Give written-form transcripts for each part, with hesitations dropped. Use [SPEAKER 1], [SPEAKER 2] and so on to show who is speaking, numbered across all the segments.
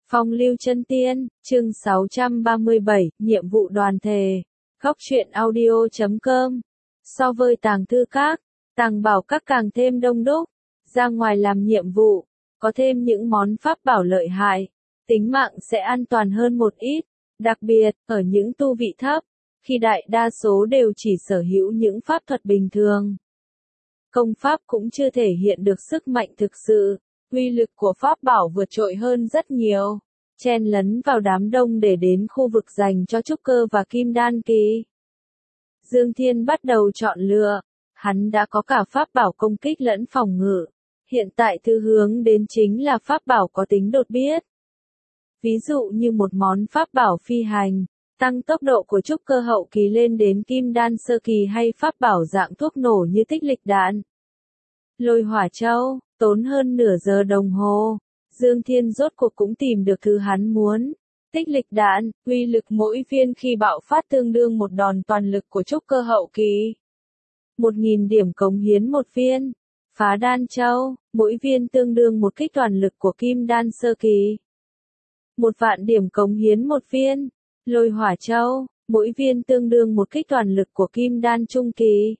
[SPEAKER 1] Phong lưu chân tiên, chương 637, nhiệm vụ đoàn thể. Góc truyện audio.com. So với tàng thư các, tàng bảo các càng thêm đông đúc. Ra ngoài làm nhiệm vụ, có thêm những món pháp bảo lợi hại, tính mạng sẽ an toàn hơn một ít. Đặc biệt, ở những tu vị thấp, khi đại đa số đều chỉ sở hữu những pháp thuật bình thường. Công pháp cũng chưa thể hiện được sức mạnh thực sự. Uy lực của pháp bảo vượt trội hơn rất nhiều, chen lấn vào đám đông để đến khu vực dành cho trúc cơ và kim đan kỳ. Dương Thiên bắt đầu chọn lựa, hắn đã có cả pháp bảo công kích lẫn phòng ngự, hiện tại thứ hướng đến chính là pháp bảo có tính đột biến. Ví dụ như một món pháp bảo phi hành, tăng tốc độ của trúc cơ hậu kỳ lên đến kim đan sơ kỳ, hay pháp bảo dạng thuốc nổ như tích lịch đạn, lôi hỏa châu. Tốn hơn nửa giờ đồng hồ, Dương Thiên rốt cuộc cũng tìm được thứ hắn muốn. Tích lịch đạn, uy lực mỗi viên khi bạo phát tương đương một đòn toàn lực của trúc cơ hậu kỳ. 1.000 điểm cống hiến một viên. Phá đan châu, mỗi viên tương đương một kích toàn lực của kim đan sơ kỳ. 1.000 điểm cống hiến một viên. Lôi hỏa châu, mỗi viên tương đương một kích toàn lực của kim đan trung kỳ.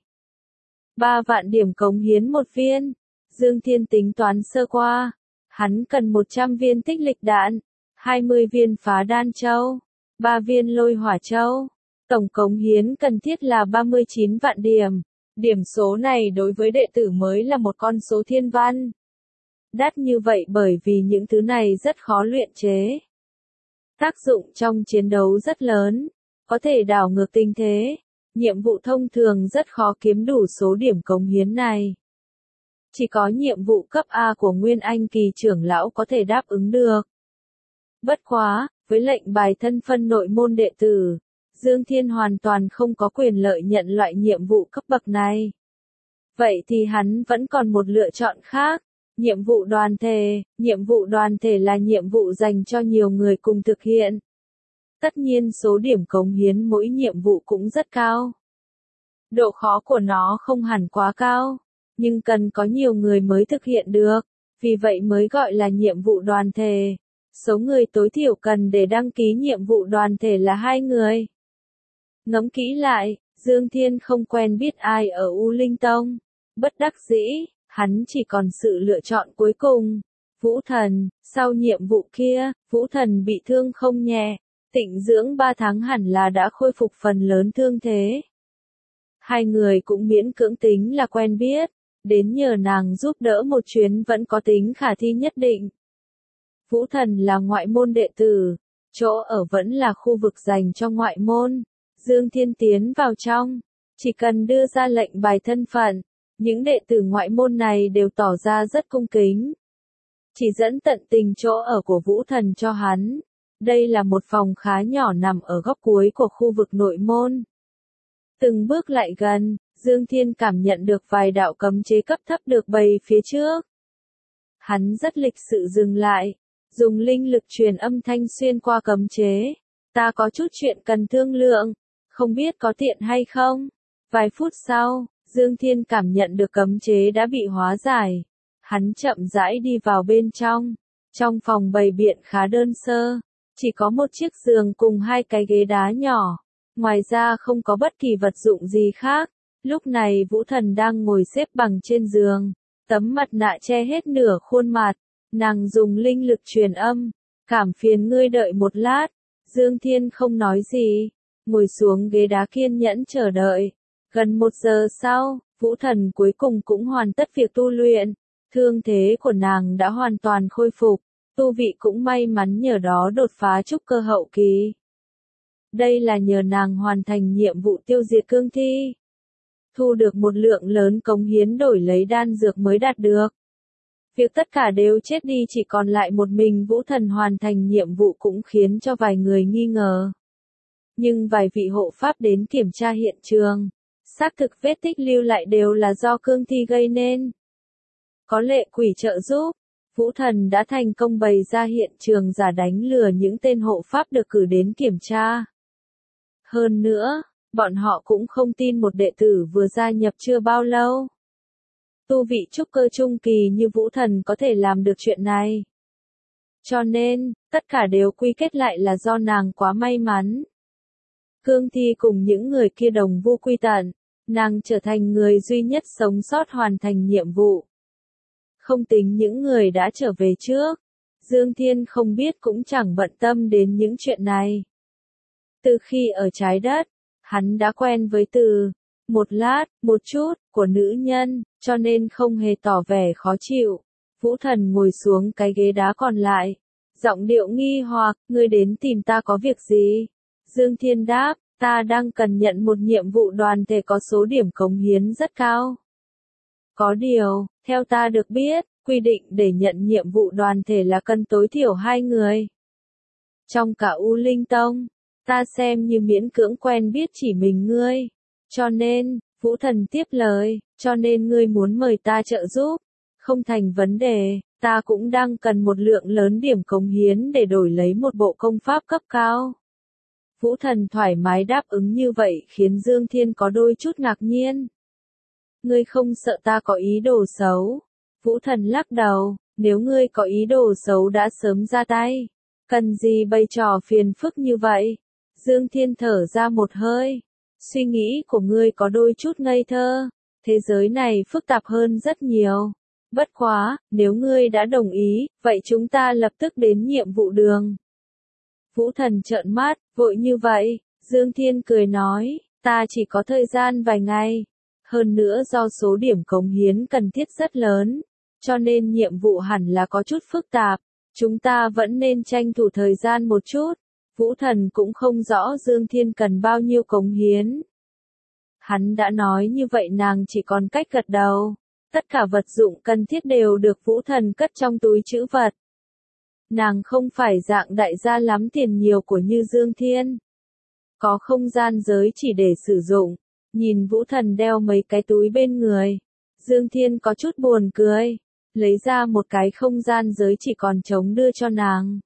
[SPEAKER 1] 3.000 điểm cống hiến một viên. Dương Thiên tính toán sơ qua, hắn cần 100 viên tích lịch đạn, 20 viên phá đan châu, 3 viên lôi hỏa châu. Tổng cống hiến cần thiết là 39 vạn điểm. Điểm số này đối với đệ tử mới là một con số thiên văn. Đắt như vậy bởi vì những thứ này rất khó luyện chế. Tác dụng trong chiến đấu rất lớn, có thể đảo ngược tình thế. Nhiệm vụ thông thường rất khó kiếm đủ số điểm cống hiến này. Chỉ có nhiệm vụ cấp A của Nguyên Anh kỳ trưởng lão có thể đáp ứng được. Bất quá, với lệnh bài thân phân nội môn đệ tử, Dương Thiên hoàn toàn không có quyền lợi nhận loại nhiệm vụ cấp bậc này. Vậy thì hắn vẫn còn một lựa chọn khác, nhiệm vụ đoàn thể. Nhiệm vụ đoàn thể là nhiệm vụ dành cho nhiều người cùng thực hiện. Tất nhiên số điểm cống hiến mỗi nhiệm vụ cũng rất cao. Độ khó của nó không hẳn quá cao, nhưng cần có nhiều người mới thực hiện được, vì vậy mới gọi là nhiệm vụ đoàn thể. Số người tối thiểu cần để đăng ký nhiệm vụ đoàn thể là 2 người. Ngẫm kỹ lại, Dương Thiên không quen biết ai ở U Linh Tông. Bất đắc dĩ, hắn chỉ còn sự lựa chọn cuối cùng. Vũ Thần, sau nhiệm vụ kia, Vũ Thần bị thương không nhẹ, tịnh dưỡng 3 tháng hẳn là đã khôi phục phần lớn thương thế. Hai người cũng miễn cưỡng tính là quen biết, đến nhờ nàng giúp đỡ một chuyến vẫn có tính khả thi nhất định. Vũ Thần là ngoại môn đệ tử, chỗ ở vẫn là khu vực dành cho ngoại môn. Dương Thiên tiến vào trong, chỉ cần đưa ra lệnh bài thân phận, những đệ tử ngoại môn này đều tỏ ra rất cung kính. Chỉ dẫn tận tình chỗ ở của Vũ Thần cho hắn. Đây là một phòng khá nhỏ nằm ở góc cuối của khu vực nội môn. Từng bước lại gần, Dương Thiên cảm nhận được vài đạo cấm chế cấp thấp được bày phía trước. Hắn rất lịch sự dừng lại, dùng linh lực truyền âm thanh xuyên qua cấm chế. Ta có chút chuyện cần thương lượng, không biết có tiện hay không? Vài phút sau, Dương Thiên cảm nhận được cấm chế đã bị hóa giải. Hắn chậm rãi đi vào bên trong. Trong phòng bày biện khá đơn sơ, chỉ có một chiếc giường cùng 2 cái ghế đá nhỏ. Ngoài ra không có bất kỳ vật dụng gì khác. Lúc này Vũ Thần đang ngồi xếp bằng trên giường, tấm mặt nạ che hết nửa khuôn mặt, nàng dùng linh lực truyền âm, cảm phiền ngươi đợi một lát. Dương Thiên không nói gì, ngồi xuống ghế đá kiên nhẫn chờ đợi. Gần 1 giờ sau, Vũ Thần cuối cùng cũng hoàn tất việc tu luyện, thương thế của nàng đã hoàn toàn khôi phục, tu vị cũng may mắn nhờ đó đột phá trúc cơ hậu kỳ. Đây là nhờ nàng hoàn thành nhiệm vụ tiêu diệt cương thi, thu được một lượng lớn cống hiến đổi lấy đan dược mới đạt được. Việc tất cả đều chết đi chỉ còn lại một mình Vũ Thần hoàn thành nhiệm vụ cũng khiến cho vài người nghi ngờ. Nhưng vài vị hộ pháp đến kiểm tra hiện trường, xác thực vết tích lưu lại đều là do cương thi gây nên. Có lệ quỷ trợ giúp, Vũ Thần đã thành công bày ra hiện trường giả đánh lừa những tên hộ pháp được cử đến kiểm tra. Hơn nữa, bọn họ cũng không tin một đệ tử vừa gia nhập chưa bao lâu. Tu vị trúc cơ trung kỳ như Vũ Thần có thể làm được chuyện này. Cho nên, tất cả đều quy kết lại là do nàng quá may mắn. Cương thi cùng những người kia đồng vu quy tận, nàng trở thành người duy nhất sống sót hoàn thành nhiệm vụ. Không tính những người đã trở về trước, Dương Thiên không biết cũng chẳng bận tâm đến những chuyện này. Từ khi ở trái đất, hắn đã quen với từ một lát, một chút của nữ nhân, cho nên không hề tỏ vẻ khó chịu. Vũ Thần ngồi xuống cái ghế đá còn lại, giọng điệu nghi hoặc, ngươi đến tìm ta có việc gì? Dương Thiên đáp, ta đang cần nhận một nhiệm vụ đoàn thể có số điểm cống hiến rất cao. Có điều, theo ta được biết, quy định để nhận nhiệm vụ đoàn thể là cần tối thiểu 2 người. Trong cả U Linh Tông, ta xem như miễn cưỡng quen biết chỉ mình ngươi. Cho nên, Vũ Thần tiếp lời, cho nên ngươi muốn mời ta trợ giúp. Không thành vấn đề, ta cũng đang cần một lượng lớn điểm cống hiến để đổi lấy một bộ công pháp cấp cao. Vũ Thần thoải mái đáp ứng như vậy khiến Dương Thiên có đôi chút ngạc nhiên. Ngươi không sợ ta có ý đồ xấu? Vũ Thần lắc đầu, nếu ngươi có ý đồ xấu đã sớm ra tay. Cần gì bày trò phiền phức như vậy? Dương Thiên thở ra một hơi. Suy nghĩ của ngươi có đôi chút ngây thơ. Thế giới này phức tạp hơn rất nhiều. Bất quá, nếu ngươi đã đồng ý, vậy chúng ta lập tức đến nhiệm vụ đường. Vũ Thần trợn mắt, vội như vậy, Dương Thiên cười nói, ta chỉ có thời gian vài ngày. Hơn nữa do số điểm cống hiến cần thiết rất lớn, cho nên nhiệm vụ hẳn là có chút phức tạp. Chúng ta vẫn nên tranh thủ thời gian một chút. Vũ Thần cũng không rõ Dương Thiên cần bao nhiêu cống hiến. Hắn đã nói như vậy nàng chỉ còn cách gật đầu. Tất cả vật dụng cần thiết đều được Vũ Thần cất trong túi trữ vật. Nàng không phải dạng đại gia lắm tiền nhiều của như Dương Thiên. Có không gian giới chỉ để sử dụng. Nhìn Vũ Thần đeo mấy cái túi bên người. Dương Thiên có chút buồn cười. Lấy ra một cái không gian giới chỉ còn trống đưa cho nàng.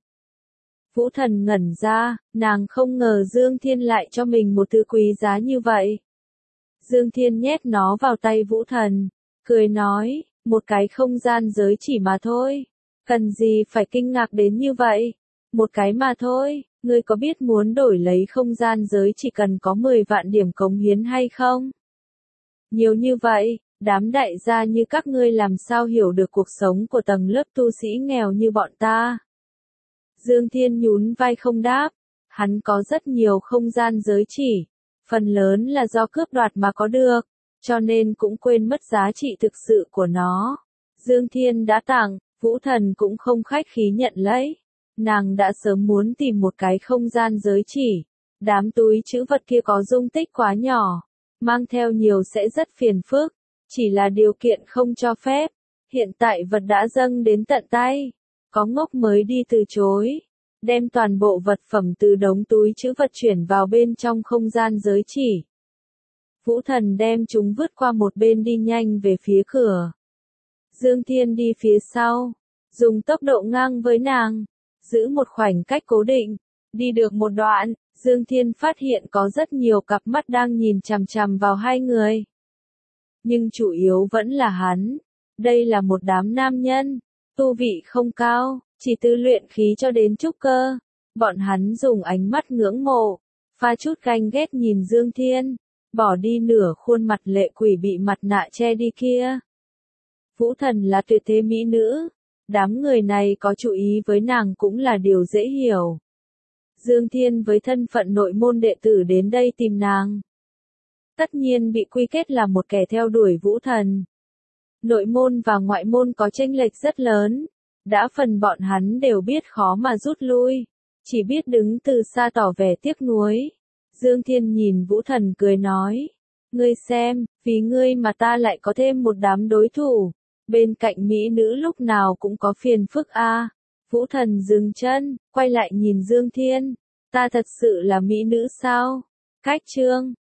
[SPEAKER 1] Vũ Thần ngẩn ra, nàng không ngờ Dương Thiên lại cho mình một thứ quý giá như vậy. Dương Thiên nhét nó vào tay Vũ Thần, cười nói, một cái không gian giới chỉ mà thôi. Cần gì phải kinh ngạc đến như vậy? Một cái mà thôi, ngươi có biết muốn đổi lấy không gian giới chỉ cần có 10 vạn điểm cống hiến hay không? Nhiều như vậy, đám đại gia như các ngươi làm sao hiểu được cuộc sống của tầng lớp tu sĩ nghèo như bọn ta? Dương Thiên nhún vai không đáp, hắn có rất nhiều không gian giới chỉ, phần lớn là do cướp đoạt mà có được, cho nên cũng quên mất giá trị thực sự của nó. Dương Thiên đã tặng, Vũ Thần cũng không khách khí nhận lấy. Nàng đã sớm muốn tìm một cái không gian giới chỉ. Đám túi trữ vật kia có dung tích quá nhỏ, mang theo nhiều sẽ rất phiền phức, chỉ là điều kiện không cho phép. Hiện tại vật đã dâng đến tận tay, có ngốc mới đi từ chối. Đem toàn bộ vật phẩm từ đống túi trữ vật chuyển vào bên trong không gian giới chỉ. Vũ Thần đem chúng vứt qua một bên đi nhanh về phía cửa. Dương Thiên đi phía sau, dùng tốc độ ngang với nàng, giữ một khoảnh cách cố định. Đi được một đoạn, Dương Thiên phát hiện có rất nhiều cặp mắt đang nhìn chằm chằm vào hai người. Nhưng chủ yếu vẫn là hắn. Đây là một đám nam nhân, tu vị không cao, chỉ từ luyện khí cho đến trúc cơ. Bọn hắn dùng ánh mắt ngưỡng mộ, pha chút ganh ghét nhìn Dương Thiên, bỏ đi nửa khuôn mặt lệ quỷ bị mặt nạ che đi kia. Vũ Thần là tuyệt thế mỹ nữ, đám người này có chú ý với nàng cũng là điều dễ hiểu. Dương Thiên với thân phận nội môn đệ tử đến đây tìm nàng, tất nhiên bị quy kết là một kẻ theo đuổi Vũ Thần. Nội môn và ngoại môn có chênh lệch rất lớn, đã phần bọn hắn đều biết khó mà rút lui, chỉ biết đứng từ xa tỏ vẻ tiếc nuối. Dương Thiên nhìn Vũ Thần cười nói, ngươi xem, vì ngươi mà ta lại có thêm một đám đối thủ, bên cạnh mỹ nữ lúc nào cũng có phiền phức a. Vũ Thần dừng chân, quay lại nhìn Dương Thiên, ta thật sự là mỹ nữ sao? Cách chương